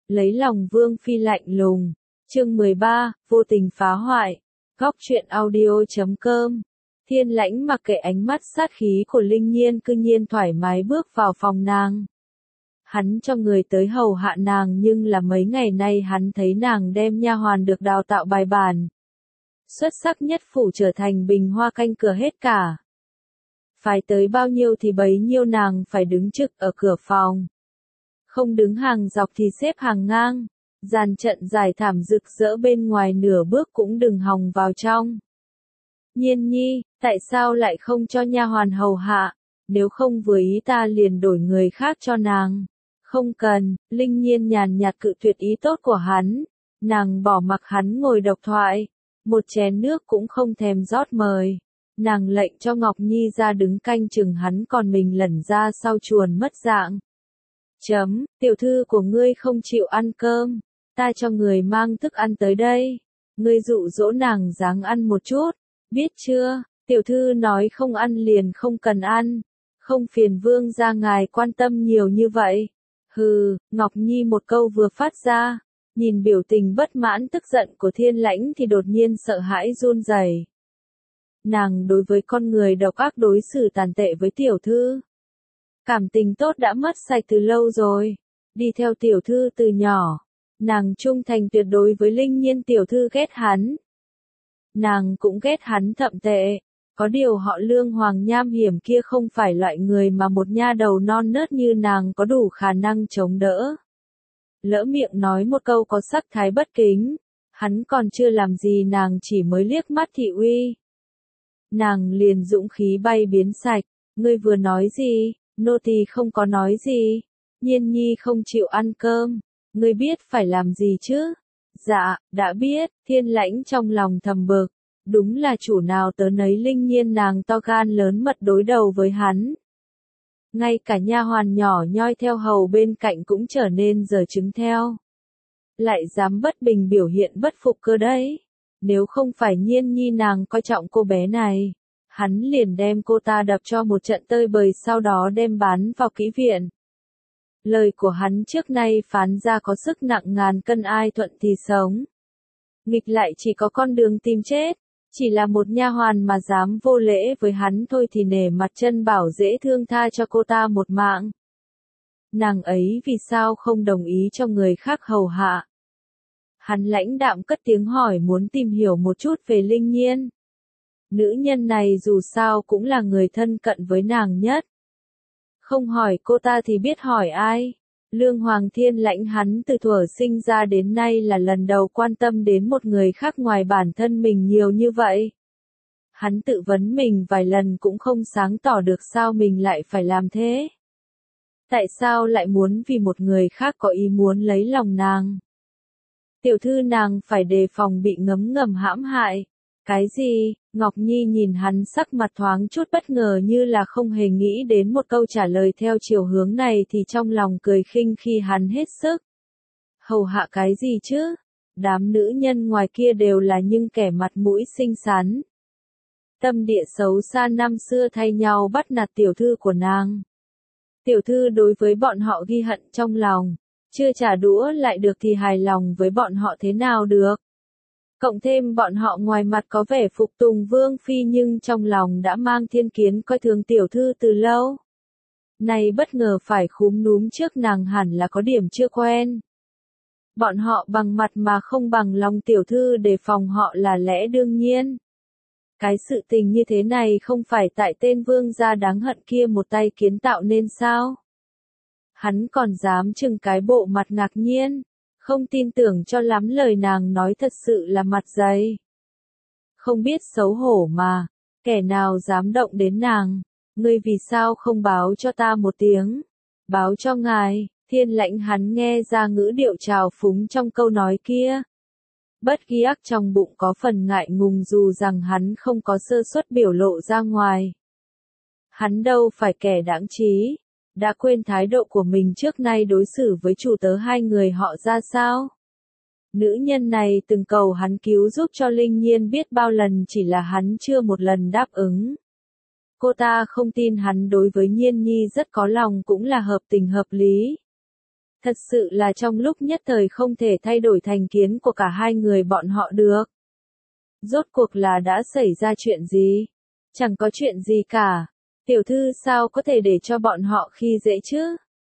Lấy lòng Vương Phi lạnh lùng. Chương 13, vô tình phá hoại. Góc truyện audio.com. Thiên Lãnh mặc kệ ánh mắt sát khí của Linh Nhiên cư nhiên thoải mái bước vào phòng nàng. Hắn cho người tới hầu hạ nàng nhưng là mấy ngày nay hắn thấy nàng đem nha hoàn được đào tạo bài bản. Xuất sắc nhất phủ trở thành bình hoa canh cửa hết cả. Phải tới bao nhiêu thì bấy nhiêu nàng phải đứng trực ở cửa phòng. Không đứng hàng dọc thì xếp hàng ngang. Dàn trận dài thảm rực rỡ bên ngoài nửa bước cũng đừng hòng vào trong. Nhiên nhi, tại sao lại không cho nha hoàn hầu hạ? Nếu không vừa ý ta liền đổi người khác cho nàng. Không cần, Linh Nhiên nhàn nhạt cự tuyệt ý tốt của hắn. Nàng bỏ mặc hắn ngồi độc thoại. Một chén nước cũng không thèm rót mời. Nàng lệnh cho Ngọc Nhi ra đứng canh chừng hắn còn mình lẩn ra sau chuồn mất dạng. Tiểu thư của ngươi không chịu ăn cơm. Ta cho người mang thức ăn tới đây. Ngươi dụ dỗ nàng ráng ăn một chút. Biết chưa, tiểu thư nói không ăn liền không cần ăn. Không phiền vương gia ngài quan tâm nhiều như vậy. Hừ, Ngọc Nhi một câu vừa phát ra. Nhìn biểu tình bất mãn tức giận của Thiên Lãnh thì đột nhiên sợ hãi run rẩy. Nàng đối với con người độc ác đối xử tàn tệ với tiểu thư. Cảm tình tốt đã mất sạch từ lâu rồi. Đi theo tiểu thư từ nhỏ. Nàng trung thành tuyệt đối với Linh Nhiên tiểu thư ghét hắn. Nàng cũng ghét hắn thậm tệ. Có điều họ Lương Hoàng nham hiểm kia không phải loại người mà một nha đầu non nớt như nàng có đủ khả năng chống đỡ. Lỡ miệng nói một câu có sắc thái bất kính. Hắn còn chưa làm gì nàng chỉ mới liếc mắt thị uy. Nàng liền dũng khí bay biến sạch. Ngươi vừa nói gì? Nô tỳ không có nói gì. Nhiên nhi không chịu ăn cơm. Ngươi biết phải làm gì chứ? Dạ, đã biết. Thiên Lãnh trong lòng thầm bực. Đúng là chủ nào tớ nấy Linh Nhiên nàng to gan lớn mật đối đầu với hắn. Ngay cả nha hoàn nhỏ nhoi theo hầu bên cạnh cũng trở nên giở trứng theo. Lại dám bất bình biểu hiện bất phục cơ đấy. Nếu không phải Nhiên nhi nàng coi trọng cô bé này, hắn liền đem cô ta đập cho một trận tơi bời sau đó đem bán vào kỹ viện. Lời của hắn trước nay phán ra có sức nặng ngàn cân ai thuận thì sống. Nghịch lại chỉ có con đường tìm chết. Chỉ là một nha hoàn mà dám vô lễ với hắn thôi thì nể mặt chân bảo dễ thương tha cho cô ta một mạng. Nàng ấy vì sao không đồng ý cho người khác hầu hạ? Hắn lãnh đạm cất tiếng hỏi muốn tìm hiểu một chút về Linh Nhiên. Nữ nhân này dù sao cũng là người thân cận với nàng nhất. Không hỏi cô ta thì biết hỏi ai. Lương Hoàng Thiên Lãnh hắn từ thuở sinh ra đến nay là lần đầu quan tâm đến một người khác ngoài bản thân mình nhiều như vậy. Hắn tự vấn mình vài lần cũng không sáng tỏ được sao mình lại phải làm thế. Tại sao lại muốn vì một người khác có ý muốn lấy lòng nàng? Tiểu thư nàng phải đề phòng bị ngấm ngầm hãm hại. Cái gì? Ngọc Nhi nhìn hắn sắc mặt thoáng chút bất ngờ như là không hề nghĩ đến một câu trả lời theo chiều hướng này thì trong lòng cười khinh khi hắn hết sức. Hầu hạ cái gì chứ? Đám nữ nhân ngoài kia đều là những kẻ mặt mũi xinh xắn. Tâm địa xấu xa năm xưa thay nhau bắt nạt tiểu thư của nàng. Tiểu thư đối với bọn họ ghi hận trong lòng. Chưa trả đũa lại được thì hài lòng với bọn họ thế nào được. Cộng thêm bọn họ ngoài mặt có vẻ phục tùng Vương Phi nhưng trong lòng đã mang thiên kiến coi thường tiểu thư từ lâu. Này bất ngờ phải khúm núm trước nàng hẳn là có điểm chưa quen. Bọn họ bằng mặt mà không bằng lòng tiểu thư đề phòng họ là lẽ đương nhiên. Cái sự tình như thế này không phải tại tên vương gia đáng hận kia một tay kiến tạo nên sao? Hắn còn dám trừng cái bộ mặt ngạc nhiên. Không tin tưởng cho lắm lời nàng nói thật sự là mặt dày. Không biết xấu hổ mà, kẻ nào dám động đến nàng, ngươi vì sao không báo cho ta một tiếng, báo cho ngài, Thiên Lãnh hắn nghe ra ngữ điệu trào phúng trong câu nói kia. Bất ghi ác trong bụng có phần ngại ngùng dù rằng hắn không có sơ suất biểu lộ ra ngoài. Hắn đâu phải kẻ đãng trí. Đã quên thái độ của mình trước nay đối xử với chủ tớ hai người họ ra sao? Nữ nhân này từng cầu hắn cứu giúp cho Linh Nhiên biết bao lần chỉ là hắn chưa một lần đáp ứng. Cô ta không tin hắn đối với Nhiên Nhi rất có lòng cũng là hợp tình hợp lý. Thật sự là trong lúc nhất thời không thể thay đổi thành kiến của cả hai người bọn họ được. Rốt cuộc là đã xảy ra chuyện gì? Chẳng có chuyện gì cả. Tiểu thư sao có thể để cho bọn họ khi dễ chứ?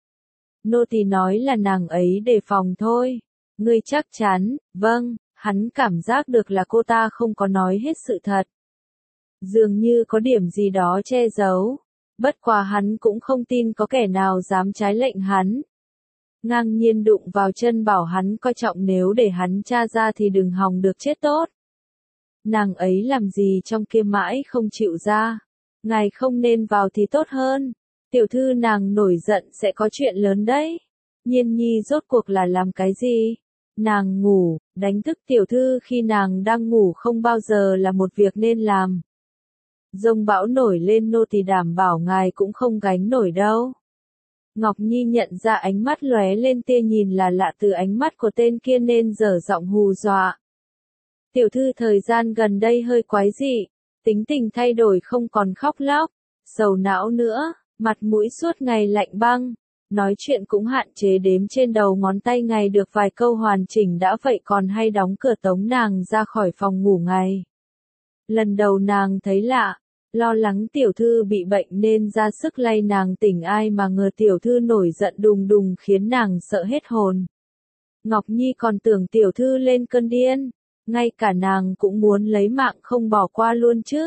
Nô tỳ nói là nàng ấy đề phòng thôi. Ngươi chắc chắn? Vâng, hắn cảm giác được là cô ta không có nói hết sự thật. Dường như có điểm gì đó che giấu. Bất quá hắn cũng không tin có kẻ nào dám trái lệnh hắn. Ngang nhiên đụng vào chân bảo hắn coi trọng, nếu để hắn tra ra thì đừng hòng được chết tốt. Nàng ấy làm gì trong kia mãi không chịu ra. Ngài không nên vào thì tốt hơn. Tiểu thư nàng nổi giận sẽ có chuyện lớn đấy. Nhiên nhi rốt cuộc là làm cái gì? Nàng ngủ, đánh thức tiểu thư khi nàng đang ngủ không bao giờ là một việc nên làm. Dông bão nổi lên nô tỳ đảm bảo ngài cũng không gánh nổi đâu. Ngọc Nhi nhận ra ánh mắt lóe lên tia nhìn là lạ từ ánh mắt của tên kia nên dở giọng hù dọa. Tiểu thư thời gian gần đây hơi quái dị, tính tình thay đổi, không còn khóc lóc, sầu não nữa, mặt mũi suốt ngày lạnh băng, nói chuyện cũng hạn chế đếm trên đầu ngón tay, ngày được vài câu hoàn chỉnh đã vậy còn hay đóng cửa tống nàng ra khỏi phòng ngủ ngày. Lần đầu nàng thấy lạ, lo lắng tiểu thư bị bệnh nên ra sức lay nàng tỉnh, ai mà ngờ tiểu thư nổi giận đùng đùng khiến nàng sợ hết hồn. Ngọc Nhi còn tưởng tiểu thư lên cơn điên, ngay cả nàng cũng muốn lấy mạng không bỏ qua luôn chứ.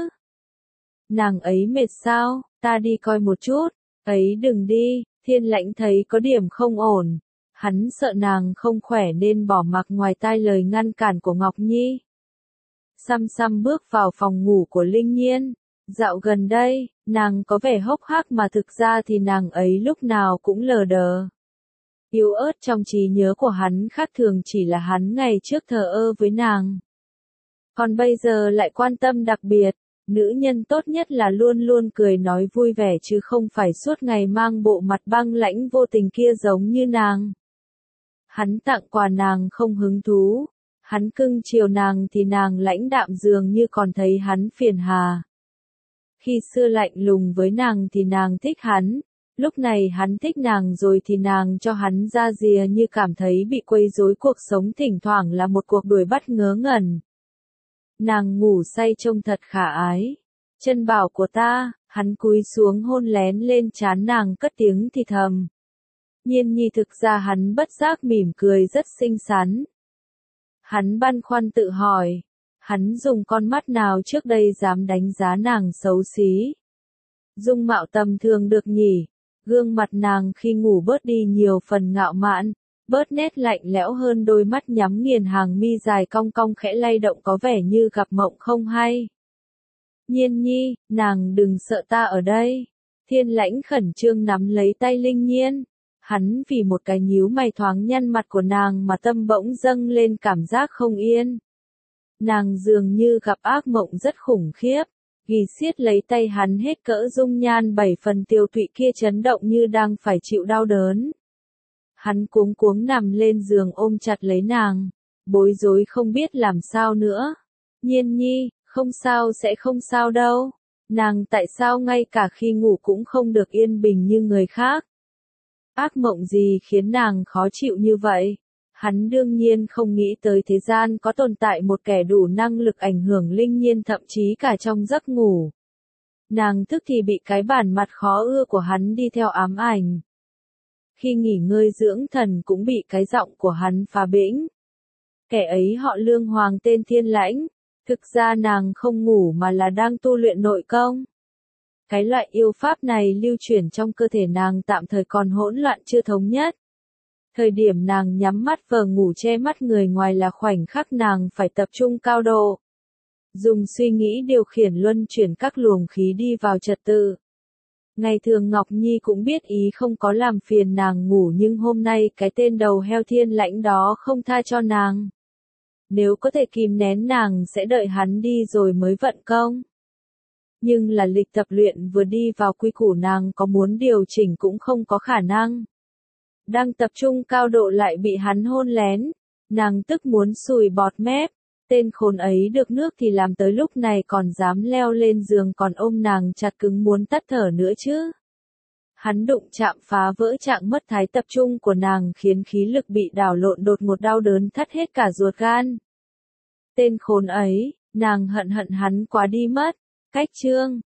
Nàng ấy mệt sao, ta đi coi một chút. Ấy đừng đi, Thiên Lãnh thấy có điểm không ổn. Hắn sợ nàng không khỏe nên bỏ mặc ngoài tai lời ngăn cản của Ngọc Nhi. Xăm xăm bước vào phòng ngủ của Linh Nhiên. Dạo gần đây, nàng có vẻ hốc hác mà thực ra thì nàng ấy lúc nào cũng lờ đờ. Yếu ớt trong trí nhớ của hắn khác thường, chỉ là hắn ngày trước thờ ơ với nàng. Còn bây giờ lại quan tâm đặc biệt, nữ nhân tốt nhất là luôn luôn cười nói vui vẻ chứ không phải suốt ngày mang bộ mặt băng lãnh vô tình kia giống như nàng. Hắn tặng quà nàng không hứng thú, hắn cưng chiều nàng thì nàng lãnh đạm dường như còn thấy hắn phiền hà. Khi xưa lạnh lùng với nàng thì nàng thích hắn, lúc này hắn thích nàng rồi thì nàng cho hắn ra rìa như cảm thấy bị quấy rối, cuộc sống thỉnh thoảng là một cuộc đuổi bắt ngớ ngẩn. Nàng ngủ say trông thật khả ái. Chân bảo của ta, hắn cúi xuống hôn lén lên trán nàng cất tiếng thì thầm. Nhiên nhi, thực ra hắn bất giác mỉm cười rất xinh xắn. Hắn băn khoăn tự hỏi, hắn dùng con mắt nào trước đây dám đánh giá nàng xấu xí. Dung mạo tầm thường được nhỉ, gương mặt nàng khi ngủ bớt đi nhiều phần ngạo mạn, bớt nét lạnh lẽo hơn, đôi mắt nhắm nghiền, hàng mi dài cong cong khẽ lay động có vẻ như gặp mộng không hay. Nhiên nhi, nàng đừng sợ, ta ở đây. Thiên Lãnh khẩn trương nắm lấy tay Linh Nhiên. Hắn vì một cái nhíu mày thoáng nhăn mặt của nàng mà tâm bỗng dâng lên cảm giác không yên. Nàng dường như gặp ác mộng rất khủng khiếp, ghi xiết lấy tay hắn hết cỡ, dung nhan 7 phần tiều tụy kia chấn động như đang phải chịu đau đớn. Hắn cuống cuống nằm lên giường ôm chặt lấy nàng, bối rối không biết làm sao nữa. Nhiên nhi, không sao, sẽ không sao đâu. Nàng tại sao ngay cả khi ngủ cũng không được yên bình như người khác? Ác mộng gì khiến nàng khó chịu như vậy? Hắn đương nhiên không nghĩ tới thế gian có tồn tại một kẻ đủ năng lực ảnh hưởng Linh Nhiên thậm chí cả trong giấc ngủ. Nàng thức thì bị cái bản mặt khó ưa của hắn đi theo ám ảnh. Khi nghỉ ngơi dưỡng thần cũng bị cái giọng của hắn phá bĩnh. Kẻ ấy họ Lương Hoàng, tên Thiên Lãnh. Thực ra nàng không ngủ mà là đang tu luyện nội công. Cái loại yêu pháp này lưu chuyển trong cơ thể nàng tạm thời còn hỗn loạn chưa thống nhất. Thời điểm nàng nhắm mắt vờ ngủ che mắt người ngoài là khoảnh khắc nàng phải tập trung cao độ. Dùng suy nghĩ điều khiển luân chuyển các luồng khí đi vào trật tự. Ngày thường Ngọc Nhi cũng biết ý không có làm phiền nàng ngủ, nhưng hôm nay cái tên đầu heo Thiên Lãnh đó không tha cho nàng. Nếu có thể kìm nén nàng sẽ đợi hắn đi rồi mới vận công. Nhưng là lịch tập luyện vừa đi vào quy củ, nàng có muốn điều chỉnh cũng không có khả năng. Đang tập trung cao độ lại bị hắn hôn lén. Nàng tức muốn sùi bọt mép. Tên khốn ấy được nước thì làm tới lúc này còn dám leo lên giường còn ôm nàng chặt cứng muốn tắt thở nữa chứ. Hắn đụng chạm phá vỡ trạng mất thái tập trung của nàng khiến khí lực bị đảo lộn đột ngột đau đớn thắt hết cả ruột gan. Tên khốn ấy, nàng hận hắn quá đi mất. Cách chương